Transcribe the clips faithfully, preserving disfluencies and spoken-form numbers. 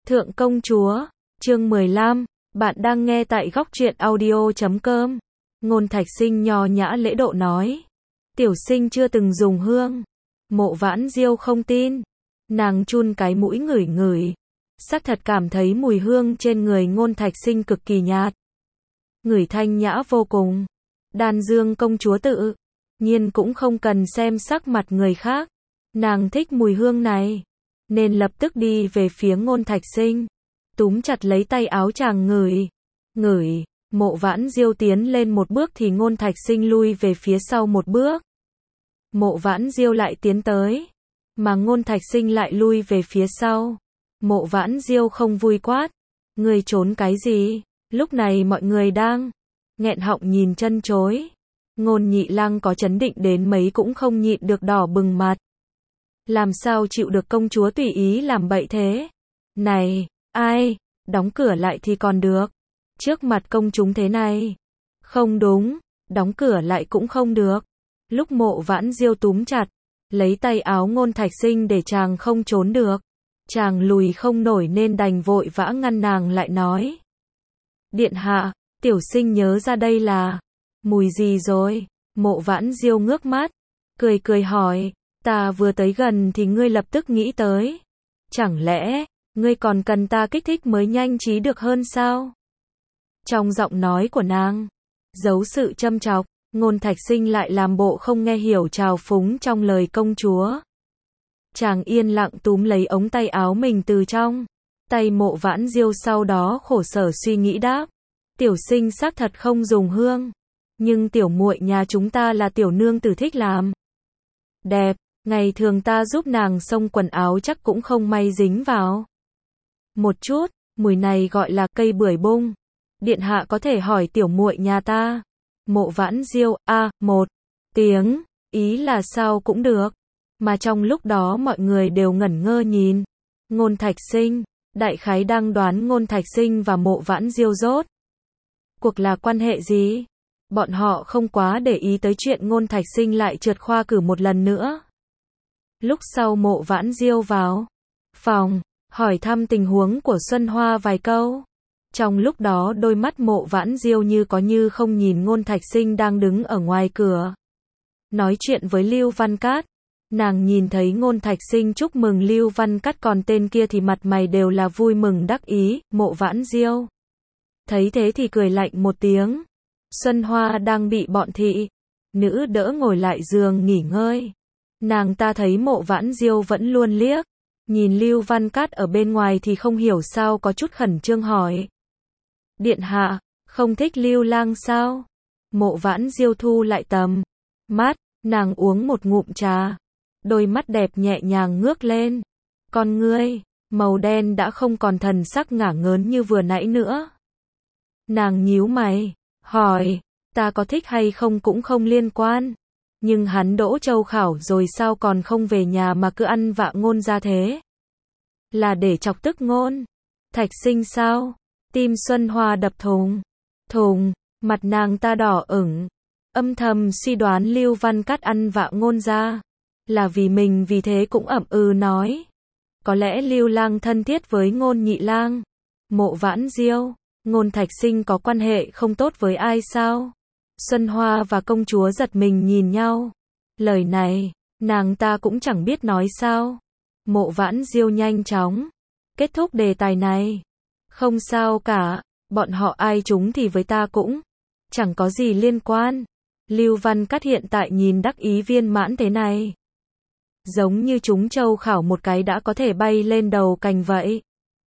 Thượng công chúa, chương mười lăm, bạn đang nghe tại góc truyện audio chấm com. Ngôn Thạch Sinh nho nhã lễ độ nói. Tiểu sinh chưa từng dùng hương. Mộ Vãn Diêu không tin. Nàng chun cái mũi ngửi ngửi. Xác thật cảm thấy mùi hương trên người Ngôn Thạch Sinh cực kỳ nhạt. Ngửi thanh nhã vô cùng. Đan Dương công chúa tự nhiên cũng không cần xem sắc mặt người khác. Nàng thích mùi hương này. Nên lập tức đi về phía Ngôn Thạch Sinh. Túm chặt lấy tay áo chàng ngửi. Ngửi, Mộ Vãn Diêu tiến lên một bước thì Ngôn Thạch Sinh lui về phía sau một bước. Mộ Vãn Diêu lại tiến tới. Mà Ngôn Thạch Sinh lại lui về phía sau. Mộ Vãn Diêu không vui quát. Người trốn cái gì? Lúc này mọi người đang nghẹn họng nhìn chân chối. Ngôn Nhị Lang có chấn định đến mấy cũng không nhịn được đỏ bừng mặt. Làm sao chịu được công chúa tùy ý làm bậy thế? Này, ai, đóng cửa lại thì còn được. Trước mặt công chúng thế này. Không đúng, đóng cửa lại cũng không được. Lúc Mộ Vãn Diêu túm chặt, lấy tay áo Ngôn Thạch Sinh để chàng không trốn được. Chàng lùi không nổi nên đành vội vã ngăn nàng lại nói. Điện hạ, tiểu sinh nhớ ra đây là mùi gì rồi? Mộ Vãn Diêu ngước mắt, cười cười hỏi. Ta vừa tới gần thì ngươi lập tức nghĩ tới. Chẳng lẽ, ngươi còn cần ta kích thích mới nhanh trí được hơn sao? Trong giọng nói của nàng, giấu sự châm chọc, Ngôn Thạch Sinh lại làm bộ không nghe hiểu trào phúng trong lời công chúa. Chàng yên lặng túm lấy ống tay áo mình từ trong tay Mộ Vãn Diêu, sau đó khổ sở suy nghĩ đáp. Tiểu sinh xác thật không dùng hương. Nhưng tiểu muội nhà chúng ta là tiểu nương tử thích làm đẹp. Ngày thường ta giúp nàng xông quần áo chắc cũng không may dính vào một chút. Mùi này gọi là cây bưởi bung. Điện hạ có thể hỏi tiểu muội nhà ta. Mộ Vãn Diêu, a, à, một tiếng, ý là sao cũng được. Mà trong lúc đó mọi người đều ngẩn ngơ nhìn Ngôn Thạch Sinh. Đại khái đang đoán Ngôn Thạch Sinh và Mộ Vãn Diêu rốt cuộc là quan hệ gì. Bọn họ không quá để ý tới chuyện Ngôn Thạch Sinh lại trượt khoa cử một lần nữa. Lúc sau Mộ Vãn Diêu vào phòng, hỏi thăm tình huống của Xuân Hoa vài câu. Trong lúc đó đôi mắt Mộ Vãn Diêu như có như không nhìn Ngôn Thạch Sinh đang đứng ở ngoài cửa nói chuyện với Lưu Văn Cát. Nàng nhìn thấy Ngôn Thạch Sinh chúc mừng Lưu Văn Cát, còn tên kia thì mặt mày đều là vui mừng đắc ý. Mộ Vãn Diêu thấy thế thì cười lạnh một tiếng. Xuân Hoa đang bị bọn thị nữ đỡ ngồi lại giường nghỉ ngơi. Nàng ta thấy Mộ Vãn Diêu vẫn luôn liếc nhìn Lưu Văn Cát ở bên ngoài thì không hiểu sao có chút khẩn trương hỏi. Điện hạ, không thích Lưu Lang sao? Mộ Vãn Diêu thu lại tầm mắt, nàng uống một ngụm trà. Đôi mắt đẹp nhẹ nhàng ngước lên. Con ngươi màu đen đã không còn thần sắc ngả ngớn như vừa nãy nữa. Nàng nhíu mày, hỏi, ta có thích hay không cũng không liên quan. Nhưng hắn đỗ châu khảo rồi sao còn không về nhà mà cứ ăn vạ Ngôn ra thế? Là để chọc tức Ngôn Thạch Sinh sao? Tim Xuân Hoa đập thùng thùng, mặt nàng ta đỏ ửng, âm thầm suy đoán Lưu Văn Cát ăn vạ Ngôn ra là vì mình, vì thế cũng ậm ừ nói. Có lẽ Lưu Lang thân thiết với Ngôn Nhị Lang. Mộ Vãn Diêu, Ngôn Thạch Sinh có quan hệ không tốt với ai sao? Xuân Hoa và công chúa giật mình nhìn nhau. Lời này, nàng ta cũng chẳng biết nói sao. Mộ Vãn Diêu nhanh chóng kết thúc đề tài này. Không sao cả, bọn họ ai chúng thì với ta cũng chẳng có gì liên quan. Lưu Văn Cát hiện tại nhìn đắc ý viên mãn thế này, giống như trúng châu khảo một cái đã có thể bay lên đầu cành vậy.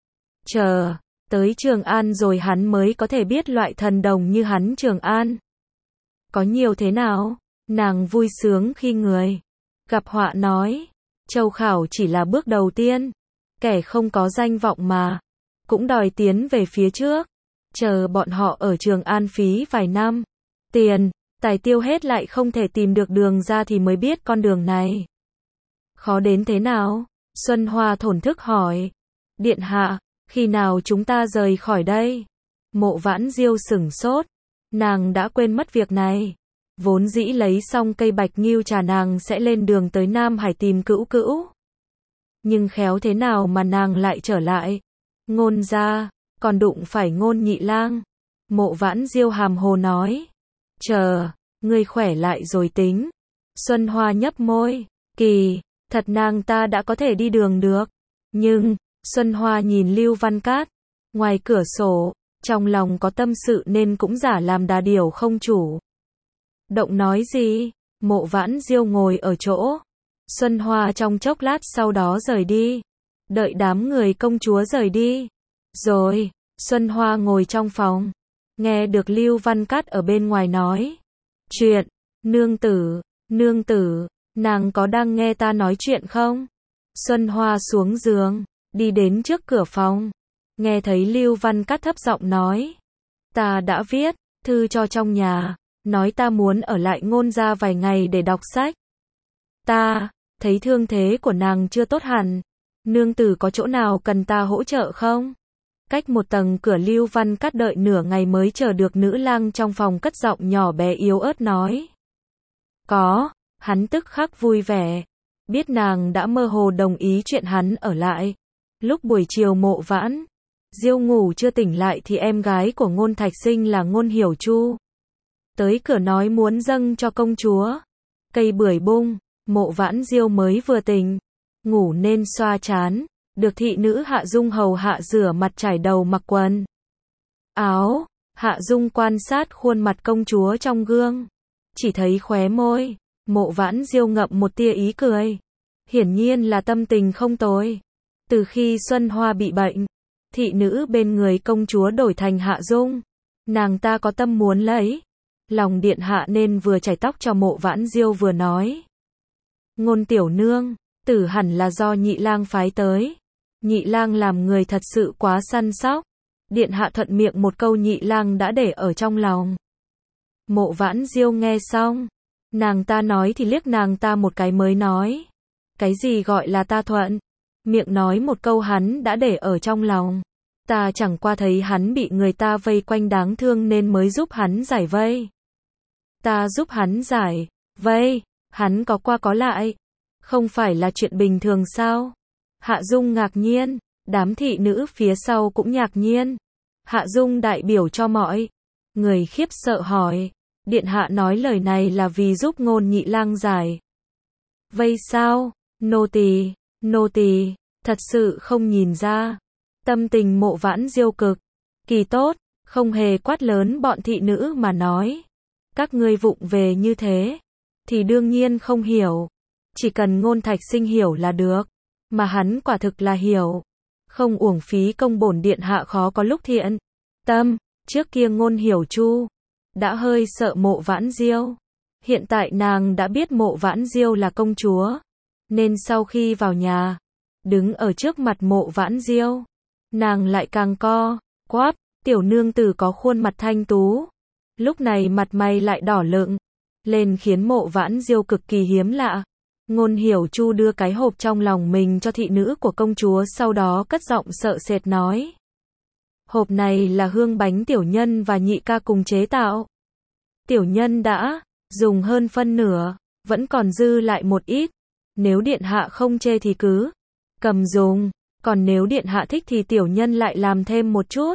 Chờ tới Trường An rồi hắn mới có thể biết loại thần đồng như hắn Trường An có nhiều thế nào. Nàng vui sướng khi người gặp họa nói. Châu khảo chỉ là bước đầu tiên. Kẻ không có danh vọng mà cũng đòi tiến về phía trước. Chờ bọn họ ở Trường An phí vài năm, tiền, tài tiêu hết lại không thể tìm được đường ra thì mới biết con đường này khó đến thế nào. Xuân Hoa thổn thức hỏi. Điện hạ, khi nào chúng ta rời khỏi đây? Mộ Vãn Diêu sửng sốt. Nàng đã quên mất việc này. Vốn dĩ lấy xong cây bạch nghiêu trà nàng sẽ lên đường tới Nam Hải tìm Cữu Cữu. Nhưng khéo thế nào mà nàng lại trở lại Ngôn gia, còn đụng phải Ngôn nhị lang. Mộ Vãn Diêu hàm hồ nói. Chờ, ngươi khỏe lại rồi tính. Xuân Hoa nhấp môi. Kỳ, thật nàng ta đã có thể đi đường được. Nhưng, Xuân Hoa nhìn Lưu Văn Cát. Ngoài cửa sổ, trong lòng có tâm sự nên cũng giả làm đà điểu không chủ. Động nói gì? Mộ Vãn Diêu ngồi ở chỗ. Xuân Hoa trong chốc lát sau đó rời đi. Đợi đám người công chúa rời đi. Rồi, Xuân Hoa ngồi trong phòng. Nghe được Lưu Văn Cát ở bên ngoài nói. Chuyện, nương tử, nương tử, nàng có đang nghe ta nói chuyện không? Xuân Hoa xuống giường, đi đến trước cửa phòng. Nghe thấy Lưu Văn Cát thấp giọng nói. Ta đã viết, thư cho trong nhà, nói ta muốn ở lại Ngôn gia vài ngày để đọc sách. Ta, thấy thương thế của nàng chưa tốt hẳn. Nương tử có chỗ nào cần ta hỗ trợ không? Cách một tầng cửa Lưu Văn Cát đợi nửa ngày mới chờ được nữ lang trong phòng cất giọng nhỏ bé yếu ớt nói. Có, hắn tức khắc vui vẻ. Biết nàng đã mơ hồ đồng ý chuyện hắn ở lại. Lúc buổi chiều Mộ Vãn Diêu ngủ chưa tỉnh lại thì em gái của Ngôn Thạch Sinh là Ngôn Hiểu Chu tới cửa nói muốn dâng cho công chúa cây bưởi bung. Mộ Vãn Diêu mới vừa tỉnh, ngủ nên xoa trán, được thị nữ Hạ Dung hầu hạ rửa mặt trải đầu mặc quần áo. Hạ Dung quan sát khuôn mặt công chúa trong gương, chỉ thấy khóe môi Mộ Vãn Diêu ngậm một tia ý cười, hiển nhiên là tâm tình không tồi. Từ khi Xuân Hoa bị bệnh, thị nữ bên người công chúa đổi thành Hạ Dung. Nàng ta có tâm muốn lấy lòng điện hạ nên vừa chải tóc cho Mộ Vãn Diêu vừa nói. Ngôn tiểu nương, tử hẳn là do nhị lang phái tới. Nhị lang làm người thật sự quá săn sóc. Điện hạ thuận miệng một câu nhị lang đã để ở trong lòng. Mộ Vãn Diêu nghe xong, nàng ta nói thì liếc nàng ta một cái mới nói. Cái gì gọi là ta thuận? Miệng nói một câu hắn đã để ở trong lòng. Ta chẳng qua thấy hắn bị người ta vây quanh đáng thương nên mới giúp hắn giải vây. Ta giúp hắn giải vây, hắn có qua có lại. Không phải là chuyện bình thường sao? Hạ Dung ngạc nhiên, đám thị nữ phía sau cũng ngạc nhiên. Hạ Dung đại biểu cho mọi người khiếp sợ hỏi. Điện hạ nói lời này là vì giúp Ngôn nhị lang giải vây sao? Nô tỳ, nô tỳ, thật sự không nhìn ra. Tâm tình Mộ Vãn Diêu cực kỳ tốt, không hề quát lớn bọn thị nữ mà nói. Các ngươi vụng về như thế, thì đương nhiên không hiểu. Chỉ cần Ngôn Thạch Sinh hiểu là được. Mà hắn quả thực là hiểu. Không uổng phí công bổn điện hạ khó có lúc thiện tâm. Trước kia Ngôn Hiểu Chu đã hơi sợ Mộ Vãn Diêu. Hiện tại nàng đã biết Mộ Vãn Diêu là công chúa. Nên sau khi vào nhà, đứng ở trước mặt Mộ Vãn Diêu, nàng lại càng co quắp. Tiểu nương tử có khuôn mặt thanh tú, lúc này mặt mày lại đỏ lựng lên khiến Mộ Vãn Diêu cực kỳ hiếm lạ. Ngôn Hiểu Chu đưa cái hộp trong lòng mình cho thị nữ của công chúa, sau đó cất giọng sợ sệt nói. Hộp này là hương bánh tiểu nhân và nhị ca cùng chế tạo. Tiểu nhân đã dùng hơn phân nửa, vẫn còn dư lại một ít. Nếu điện hạ không chê thì cứ cầm dùng, còn nếu điện hạ thích thì tiểu nhân lại làm thêm một chút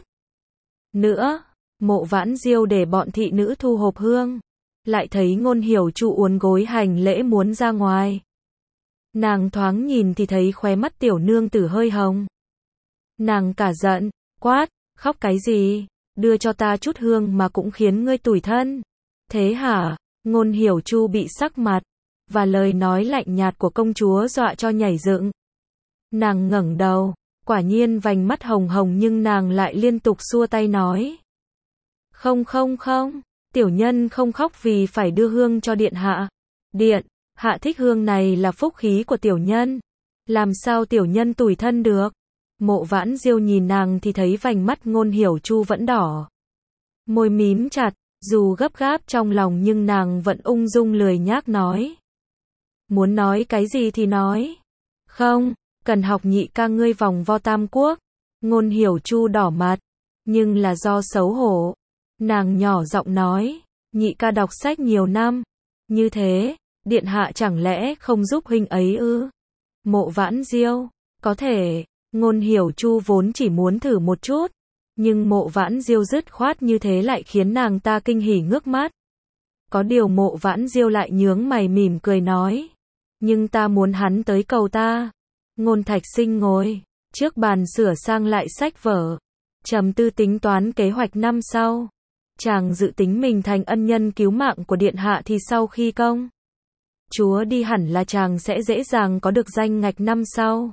nữa. Mộ Vãn Diêu để bọn thị nữ thu hộp hương, lại thấy Ngôn Hiểu Chu uốn gối hành lễ muốn ra ngoài. Nàng thoáng nhìn thì thấy khóe mắt tiểu nương tử hơi hồng. Nàng cả giận, quát, khóc cái gì? Đưa cho ta chút hương mà cũng khiến ngươi tủi thân. Thế hả? Ngôn Hiểu Chu bị sắc mặt và lời nói lạnh nhạt của công chúa dọa cho nhảy dựng. Nàng ngẩng đầu, quả nhiên vành mắt hồng hồng nhưng nàng lại liên tục xua tay nói. Không không không, tiểu nhân không khóc vì phải đưa hương cho điện hạ. Điện hạ thích hương này là phúc khí của tiểu nhân. Làm sao tiểu nhân tủi thân được? Mộ Vãn Diêu nhìn nàng thì thấy vành mắt Ngôn Hiểu Chu vẫn đỏ. Môi mím chặt, dù gấp gáp trong lòng nhưng nàng vẫn ung dung lười nhác nói. Muốn nói cái gì thì nói. Không, cần học nhị ca ngươi vòng vo tam quốc. Ngôn Hiểu Chu đỏ mặt, nhưng là do xấu hổ. Nàng nhỏ giọng nói, nhị ca đọc sách nhiều năm. Như thế, điện hạ chẳng lẽ không giúp huynh ấy ư? Mộ Vãn Diêu, có thể, Ngôn Hiểu Chu vốn chỉ muốn thử một chút, nhưng Mộ Vãn Diêu dứt khoát như thế lại khiến nàng ta kinh hỉ ngước mắt. Có điều Mộ Vãn Diêu lại nhướng mày mỉm cười nói, nhưng ta muốn hắn tới cầu ta. Ngôn Thạch Sinh ngồi trước bàn sửa sang lại sách vở, trầm tư tính toán kế hoạch năm sau. Chàng dự tính mình thành ân nhân cứu mạng của điện hạ thì sau khi công chúa đi hẳn là chàng sẽ dễ dàng có được danh ngạch năm sau.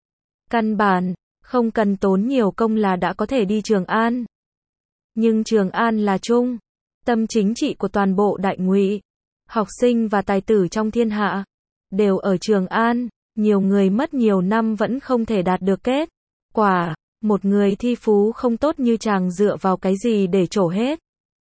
Căn bản, không cần tốn nhiều công là đã có thể đi Trường An. Nhưng Trường An là trung tâm chính trị của toàn bộ Đại Ngụy. Học sinh và tài tử trong thiên hạ đều ở Trường An, nhiều người mất nhiều năm vẫn không thể đạt được kết quả. Một người thi phú không tốt như chàng dựa vào cái gì để trổ hết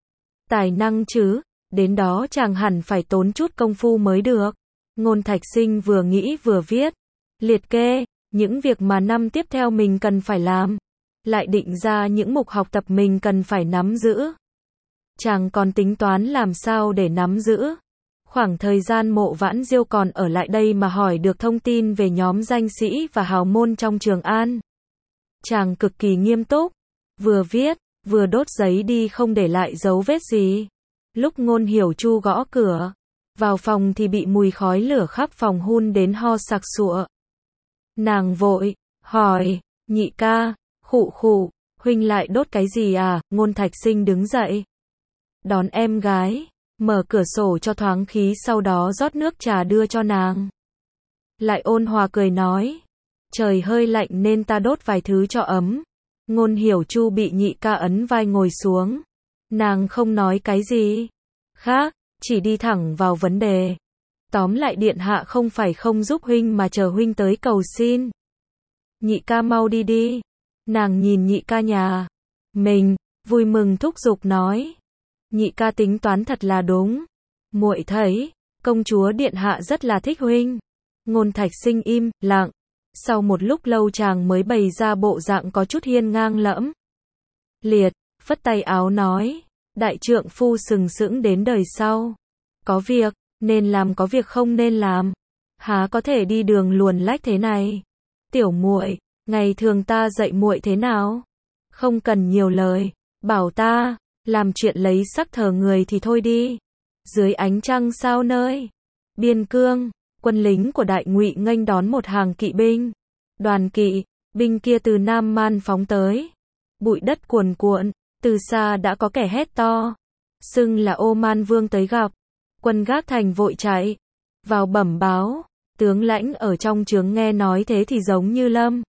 tài năng chứ? Đến đó chàng hẳn phải tốn chút công phu mới được. Ngôn Thạch Sinh vừa nghĩ vừa viết, liệt kê những việc mà năm tiếp theo mình cần phải làm, lại định ra những mục học tập mình cần phải nắm giữ. Chàng còn tính toán làm sao để nắm giữ khoảng thời gian Mộ Vãn Diêu còn ở lại đây mà hỏi được thông tin về nhóm danh sĩ và hào môn trong Trường An. Chàng cực kỳ nghiêm túc, vừa viết, vừa đốt giấy đi không để lại dấu vết gì. Lúc Ngôn Hiểu Chu gõ cửa vào phòng thì bị mùi khói lửa khắp phòng hun đến ho sặc sụa. Nàng vội hỏi, nhị ca, khụ khụ, huynh lại đốt cái gì à? Ngôn Thạch Sinh đứng dậy, đón em gái, mở cửa sổ cho thoáng khí, sau đó rót nước trà đưa cho nàng. Lại ôn hòa cười nói, trời hơi lạnh nên ta đốt vài thứ cho ấm. Ngôn Hiểu Chu bị nhị ca ấn vai ngồi xuống. Nàng không nói cái gì khác, chỉ đi thẳng vào vấn đề. Tóm lại điện hạ không phải không giúp huynh mà chờ huynh tới cầu xin. Nhị ca mau đi đi. Nàng nhìn nhị ca nhà mình, vui mừng thúc giục nói. Nhị ca tính toán thật là đúng. Muội thấy, công chúa điện hạ rất là thích huynh. Ngôn Thạch Sinh im lặng. Sau một lúc lâu chàng mới bày ra bộ dạng có chút hiên ngang lẫm liệt, phất tay áo nói, đại trượng phu sừng sững đến đời sau. Có việc nên làm, có việc không nên làm. Há có thể đi đường luồn lách thế này. Tiểu muội, ngày thường ta dạy muội thế nào? Không cần nhiều lời, bảo ta làm chuyện lấy sắc thờ người thì thôi đi. Dưới ánh trăng sao nơi biên cương, quân lính của Đại Ngụy nghênh đón một hàng kỵ binh. Đoàn kỵ binh kia từ Nam Man phóng tới. Bụi đất cuồn cuộn, từ xa đã có kẻ hét to, xưng là Ô Man Vương tới gặp. Quân gác thành vội chạy vào bẩm báo. Tướng lãnh ở trong trướng nghe nói thế thì giống như lâm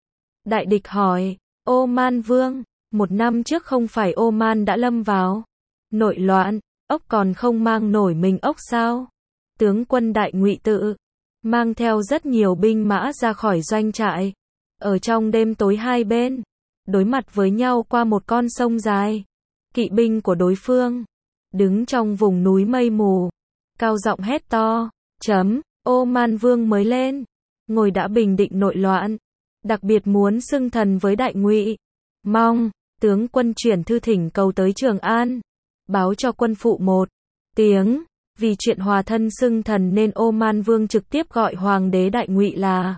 đại địch, hỏi, Ô Man Vương, một năm trước không phải Ô Man đã lâm vào nội loạn, ốc còn không mang nổi mình ốc sao? Tướng quân Đại Ngụy tự mang theo rất nhiều binh mã ra khỏi doanh trại. Ở trong đêm tối hai bên đối mặt với nhau qua một con sông dài. Kỵ binh của đối phương đứng trong vùng núi mây mù, cao giọng hét to, chấm, Ô Man Vương mới lên ngồi đã bình định nội loạn, đặc biệt muốn xưng thần với Đại Ngụy. Mong tướng quân chuyển thư thỉnh cầu tới Trường An, báo cho quân phụ một tiếng. Vì chuyện hòa thân xưng thần nên Ô Man Vương trực tiếp gọi hoàng đế Đại Ngụy là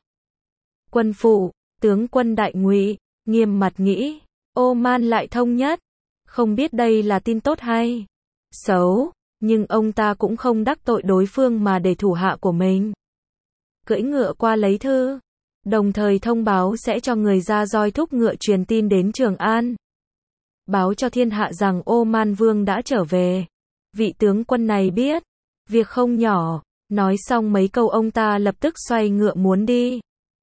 quân phụ. Tướng quân Đại Ngụy nghiêm mặt nghĩ, Ô Man lại thông nhất, không biết đây là tin tốt hay xấu, nhưng ông ta cũng không đắc tội đối phương mà để thủ hạ của mình cưỡi ngựa qua lấy thư, đồng thời thông báo sẽ cho người ra roi thúc ngựa truyền tin đến Trường An, báo cho thiên hạ rằng Ô Man Vương đã trở về. Vị tướng quân này biết việc không nhỏ. Nói xong mấy câu ông ta lập tức xoay ngựa muốn đi.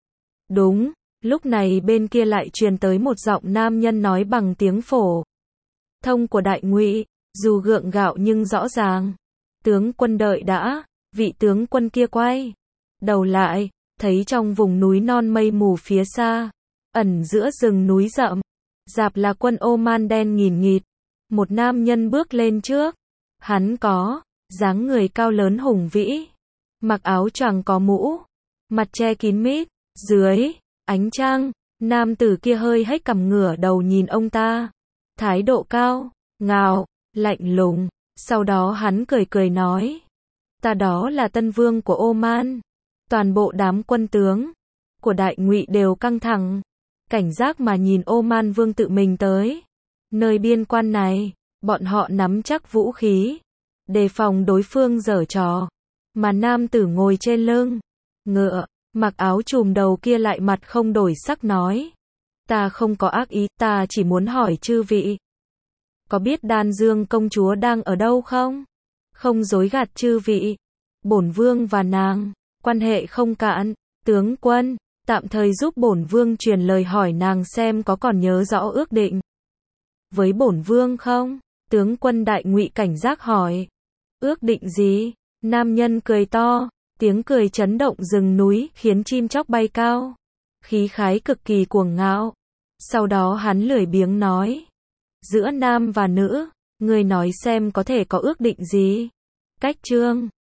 Đúng lúc này bên kia lại truyền tới một giọng nam nhân nói bằng tiếng phổ thông của Đại Ngụy, dù gượng gạo nhưng rõ ràng. Tướng quân đợi đã. Vị tướng quân kia quay đầu lại, thấy trong vùng núi non mây mù phía xa, ẩn giữa rừng núi rậm rạp là quân Ô Man đen nghìn nghịt. Một nam nhân bước lên trước. Hắn có dáng người cao lớn hùng vĩ, mặc áo choàng có mũ, mặt che kín mít. Dưới ánh trăng, nam tử kia hơi hếch cằm ngửa đầu nhìn ông ta, thái độ cao ngạo, lạnh lùng. Sau đó hắn cười cười nói, ta đó là tân vương của Ô Man. Toàn bộ đám quân tướng của Đại Ngụy đều căng thẳng. cảnh giác mà nhìn Ô Man Vương tự mình tới. Nơi biên quan này, bọn họ nắm chắc vũ khí, đề phòng đối phương giở trò. Mà nam tử ngồi trên lưng ngựa, mặc áo trùm đầu kia lại mặt không đổi sắc nói. Ta không có ác ý, ta chỉ muốn hỏi chư vị. Có biết Đan Dương công chúa đang ở đâu không? Không dối gạt chư vị. Bổn vương và nàng, quan hệ không cạn. Tướng quân, tạm thời giúp bổn vương truyền lời hỏi nàng xem có còn nhớ rõ ước định với bổn vương không? Tướng quân Đại Ngụy cảnh giác hỏi. Ước định gì? Nam nhân cười to, tiếng cười chấn động rừng núi, khiến chim chóc bay cao. Khí khái cực kỳ cuồng ngạo. Sau đó hắn lười biếng nói. Giữa nam và nữ, ngươi nói xem có thể có ước định gì? Cách chương